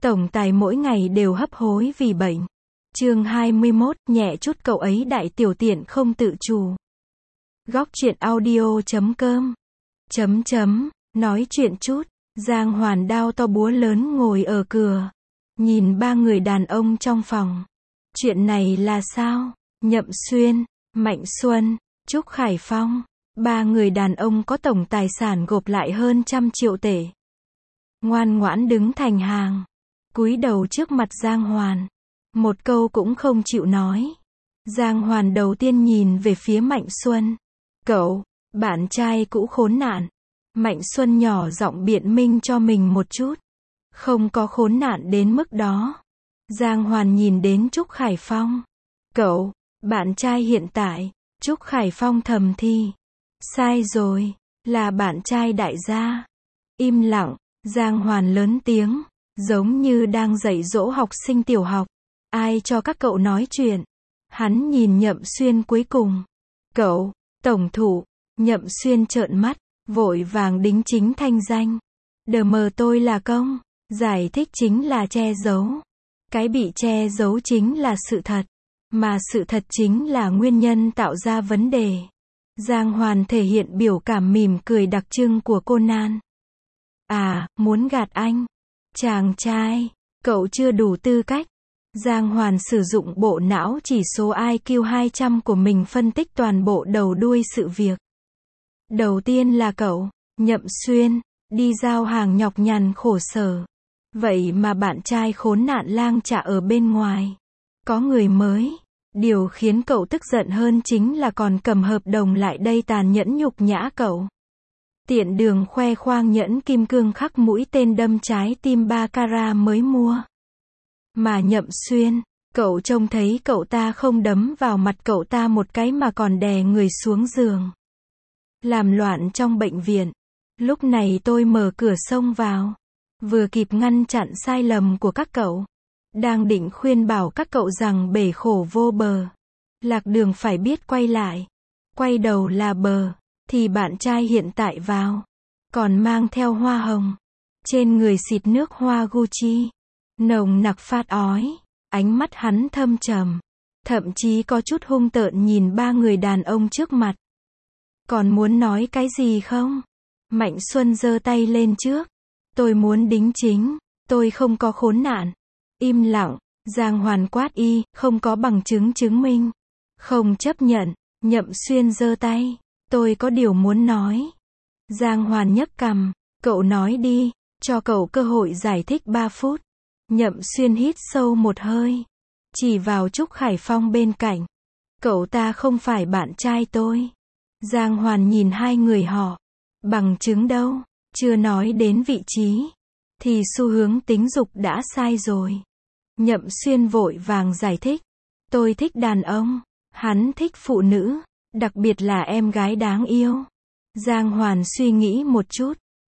Tổng tài mỗi ngày đều hấp hối vì bệnh. Chương 21, nhẹ chút cậu ấy đại tiểu tiện không tự chủ. Góc truyện audio.com. Nói chuyện chút. Giang Hoàn đao to búa lớn ngồi ở cửa. Nhìn ba người đàn ông trong phòng. Chuyện này là sao? Nhậm Xuyên, Mạnh Xuân, Trúc Khải Phong. Ba người đàn ông có tổng tài sản gộp lại hơn 100 triệu tệ. Ngoan ngoãn đứng thành hàng. Cúi đầu trước mặt Giang Hoàn. Một câu cũng không chịu nói. Giang Hoàn đầu tiên nhìn về phía Mạnh Xuân. Cậu, bạn trai cũ khốn nạn. Mạnh Xuân nhỏ giọng biện minh cho mình một chút. Không có khốn nạn đến mức đó. Giang Hoàn nhìn đến Trúc Khải Phong. Cậu, bạn trai hiện tại. Trúc Khải Phong thầm thì. Sai rồi, là bạn trai đại gia. Im lặng, Giang Hoàn lớn tiếng. Giống như đang dạy dỗ học sinh tiểu học. Ai cho các cậu nói chuyện? Hắn nhìn Nhậm Xuyên cuối cùng. Cậu, tổng thủ. Nhậm Xuyên trợn mắt, vội vàng đính chính thanh danh. Đờ mờ tôi là công. Giải thích chính là che giấu. Cái bị che giấu chính là sự thật. Mà sự thật chính là nguyên nhân tạo ra vấn đề. Giang Hoàn thể hiện biểu cảm mỉm cười đặc trưng của Conan. À, muốn gạt anh. Chàng trai, cậu chưa đủ tư cách. Giang Hoàn sử dụng bộ não chỉ số IQ 200 của mình phân tích toàn bộ đầu đuôi sự việc. Đầu tiên là cậu, Nhậm Xuyên, đi giao hàng nhọc nhằn khổ sở. Vậy mà bạn trai khốn nạn lang chạ ở bên ngoài. Có người mới. Điều khiến cậu tức giận hơn chính là còn cầm hợp đồng lại đây tàn nhẫn nhục nhã cậu. Tiện đường khoe khoang nhẫn kim cương khắc mũi tên đâm trái tim 3 carat mới mua. Mà Nhậm Xuyên, cậu trông thấy cậu ta không đấm vào mặt cậu ta một cái mà còn đè người xuống giường. Làm loạn trong bệnh viện. Lúc này tôi mở cửa xông vào. Vừa kịp ngăn chặn sai lầm của các cậu. Đang định khuyên bảo các cậu rằng bể khổ vô bờ. Lạc đường phải biết quay lại. Quay đầu là bờ. Thì bạn trai hiện tại vào. Còn mang theo hoa hồng. Trên người xịt nước hoa Gucci. Nồng nặc phát ói. Ánh mắt hắn thâm trầm. Thậm chí có chút hung tợn nhìn ba người đàn ông trước mặt. Còn muốn nói cái gì không? Mạnh Xuân giơ tay lên trước. Tôi muốn đính chính. Tôi không có khốn nạn. Im lặng. Giang Hoàn quát không có bằng chứng chứng minh. Không chấp nhận. Nhậm Xuyên giơ tay. Tôi có điều muốn nói. Giang Hoàn nhấc cằm. Cậu nói đi. Cho cậu cơ hội giải thích 3 phút. Nhậm Xuyên hít sâu một hơi. Chỉ vào Trúc Khải Phong bên cạnh. Cậu ta không phải bạn trai tôi. Giang Hoàn nhìn hai người họ. Bằng chứng đâu? Chưa nói đến vị trí. Thì xu hướng tính dục đã sai rồi. Nhậm Xuyên vội vàng giải thích. Tôi thích đàn ông. Hắn thích phụ nữ. Đặc biệt là em gái đáng yêu. Giang Hoàn suy nghĩ một chút.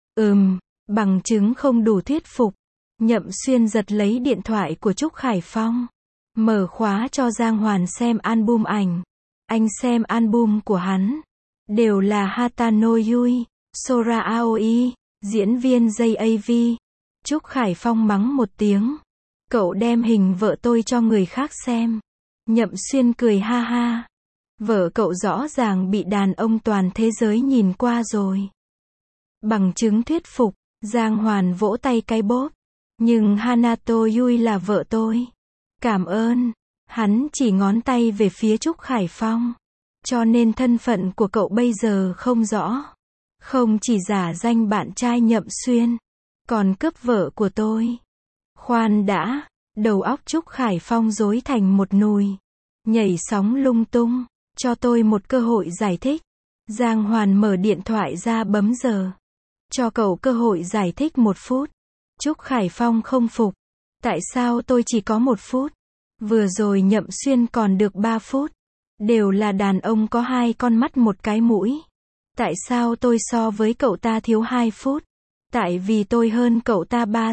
Bằng chứng không đủ thuyết phục. Nhậm Xuyên giật lấy điện thoại của Trúc Khải Phong. Mở khóa cho Giang Hoàn xem album ảnh. Anh xem album của hắn. Đều là Hatano Yui, Sora Aoi, diễn viên JAV. Trúc Khải Phong mắng một tiếng. Cậu đem hình vợ tôi cho người khác xem. Nhậm Xuyên cười ha ha. Vợ cậu rõ ràng bị đàn ông toàn thế giới nhìn qua rồi. Bằng chứng thuyết phục. Giang Hoàn vỗ tay cái bóp. Nhưng Hanato Yui là vợ tôi. Cảm ơn. Hắn chỉ ngón tay về phía Trúc Khải Phong. Cho nên thân phận của cậu bây giờ không rõ. Không chỉ giả danh bạn trai Nhậm Xuyên. Còn cướp vợ của tôi. Khoan đã. Đầu óc Trúc Khải Phong rối thành một nùi. Nhảy sóng lung tung. Cho tôi một cơ hội giải thích. Giang Hoàn mở điện thoại ra bấm giờ. Cho cậu cơ hội giải thích 1 phút. Trúc Khải Phong không phục. Tại sao tôi chỉ có 1 phút? Vừa rồi Nhậm Xuyên còn được 3 phút. Đều là đàn ông có 2 con mắt một cái mũi. Tại sao tôi so với cậu ta thiếu 2 phút? Tại vì tôi hơn cậu ta 3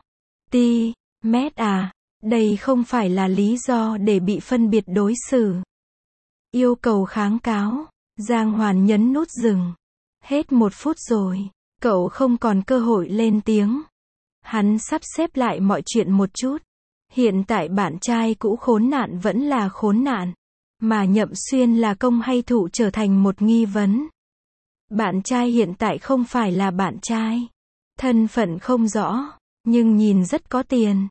cm à? Đây không phải là lý do để bị phân biệt đối xử. Yêu cầu kháng cáo. Giang Hoàn nhấn nút dừng. Hết 1 phút rồi. Cậu không còn cơ hội lên tiếng. Hắn sắp xếp lại mọi chuyện một chút. Hiện tại bạn trai cũ khốn nạn vẫn là khốn nạn. Mà Nhậm Xuyên là công hay thụ trở thành một nghi vấn. Bạn trai hiện tại không phải là bạn trai. Thân phận không rõ, nhưng nhìn rất có tiền.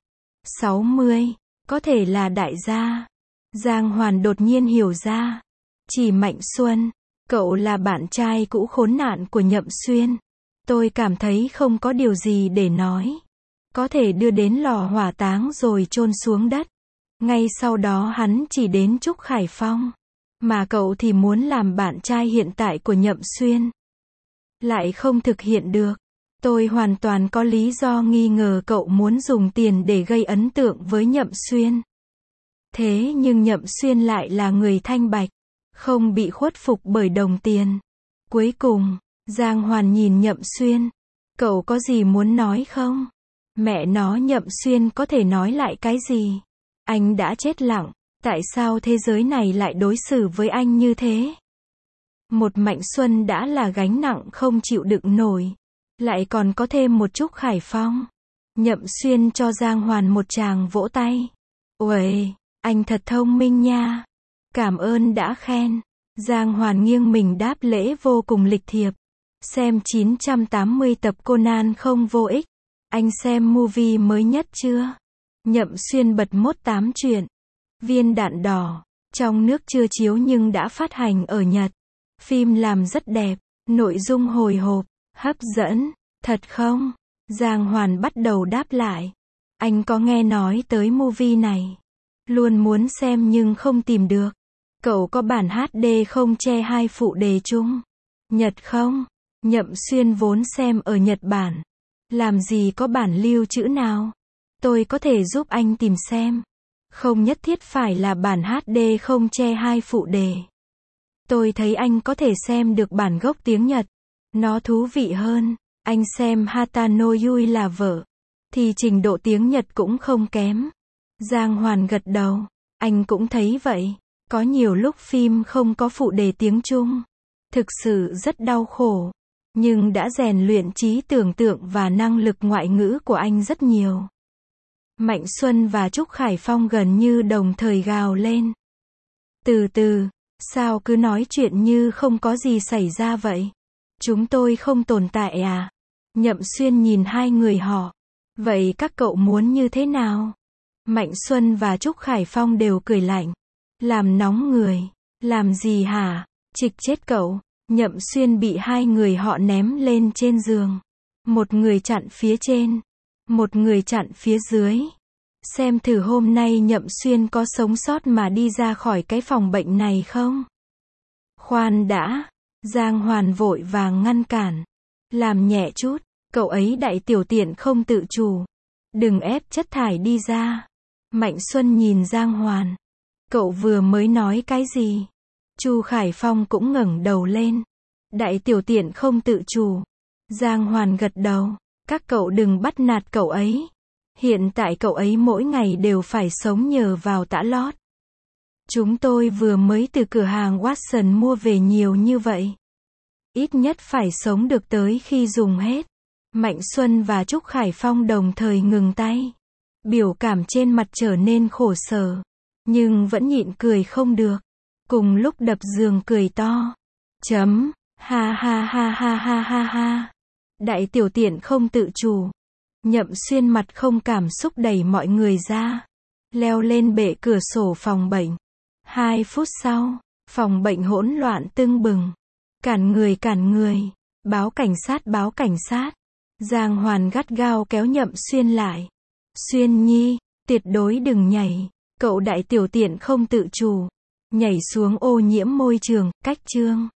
60, có thể là đại gia. Giang Hoàn đột nhiên hiểu ra. Chỉ Mạnh Xuân, cậu là bạn trai cũ khốn nạn của Nhậm Xuyên. Tôi cảm thấy không có điều gì để nói. Có thể đưa đến lò hỏa táng rồi chôn xuống đất. Ngay sau đó hắn chỉ đến Trúc Khải Phong. Mà cậu thì muốn làm bạn trai hiện tại của Nhậm Xuyên. Lại không thực hiện được. Tôi hoàn toàn có lý do nghi ngờ cậu muốn dùng tiền để gây ấn tượng với Nhậm Xuyên. Thế nhưng Nhậm Xuyên lại là người thanh bạch, không bị khuất phục bởi đồng tiền. Cuối cùng, Giang Hoàn nhìn Nhậm Xuyên. Cậu có gì muốn nói không? Mẹ nó, Nhậm Xuyên có thể nói lại cái gì? Anh đã chết lặng, tại sao thế giới này lại đối xử với anh như thế? Một Mạnh Xuân đã là gánh nặng không chịu đựng nổi. Lại còn có thêm một Trúc Khải Phong. Nhậm Xuyên cho Giang Hoàn một tràng vỗ tay. Uầy, anh thật thông minh nha. Cảm ơn đã khen. Giang Hoàn nghiêng mình đáp lễ vô cùng lịch thiệp. Xem 980 tập Conan không vô ích. Anh xem movie mới nhất chưa? Nhậm Xuyên bật mốt 8 chuyện. Viên đạn đỏ. Trong nước chưa chiếu nhưng đã phát hành ở Nhật. Phim làm rất đẹp. Nội dung hồi hộp, hấp dẫn. Thật không? Giang Hoàn bắt đầu đáp lại. Anh có nghe nói tới movie này. Luôn muốn xem nhưng không tìm được. Cậu có bản HD không che hai phụ đề chung? Nhật không? Nhậm Xuyên vốn xem ở Nhật Bản. Làm gì có bản lưu trữ nào? Tôi có thể giúp anh tìm xem. Không nhất thiết phải là bản HD không che hai phụ đề. Tôi thấy anh có thể xem được bản gốc tiếng Nhật. Nó thú vị hơn. Anh xem Hatano Yui là vợ. Thì trình độ tiếng Nhật cũng không kém. Giang Hoàn gật đầu. Anh cũng thấy vậy. Có nhiều lúc phim không có phụ đề tiếng Trung. Thực sự rất đau khổ. Nhưng đã rèn luyện trí tưởng tượng và năng lực ngoại ngữ của anh rất nhiều. Mạnh Xuân và Trúc Khải Phong gần như đồng thời gào lên. Từ từ, sao cứ nói chuyện như không có gì xảy ra vậy? Chúng tôi không tồn tại à? Nhậm Xuyên nhìn hai người họ. Vậy các cậu muốn như thế nào? Mạnh Xuân và Trúc Khải Phong đều cười lạnh. Làm nóng người. Làm gì hả? Trịch chết cậu. Nhậm Xuyên bị hai người họ ném lên trên giường. Một người chặn phía trên. Một người chặn phía dưới. Xem thử hôm nay Nhậm Xuyên có sống sót mà đi ra khỏi cái phòng bệnh này không? Khoan đã. Giang Hoàn vội vàng ngăn cản. Làm nhẹ chút. Cậu ấy đại tiểu tiện không tự chủ. Đừng ép chất thải đi ra. Mạnh Xuân nhìn Giang Hoàn. Cậu vừa mới nói cái gì? Chu Khải Phong cũng ngẩng đầu lên. Đại tiểu tiện không tự chủ. Giang Hoàn gật đầu. Các cậu đừng bắt nạt cậu ấy. Hiện tại cậu ấy mỗi ngày đều phải sống nhờ vào tã lót. Chúng tôi vừa mới từ cửa hàng Watson mua về nhiều như vậy. Ít nhất phải sống được tới khi dùng hết. Mạnh Xuân và Trúc Khải Phong đồng thời ngừng tay. Biểu cảm trên mặt trở nên khổ sở. Nhưng vẫn nhịn cười không được. Cùng lúc đập giường cười to. Chấm. Ha ha ha ha ha ha ha. Đại tiểu tiện không tự chủ. Nhậm Xuyên mặt không cảm xúc đẩy mọi người ra. Leo lên bệ cửa sổ phòng bệnh. 2 phút sau, phòng bệnh hỗn loạn tưng bừng. Cản người. Báo cảnh sát, báo cảnh sát. Giang Hoàn gắt gao kéo Nhậm Xuyên lại. Xuyên nhi, tuyệt đối đừng nhảy. Cậu đại tiểu tiện không tự chủ. Nhảy xuống ô nhiễm môi trường, cách chương.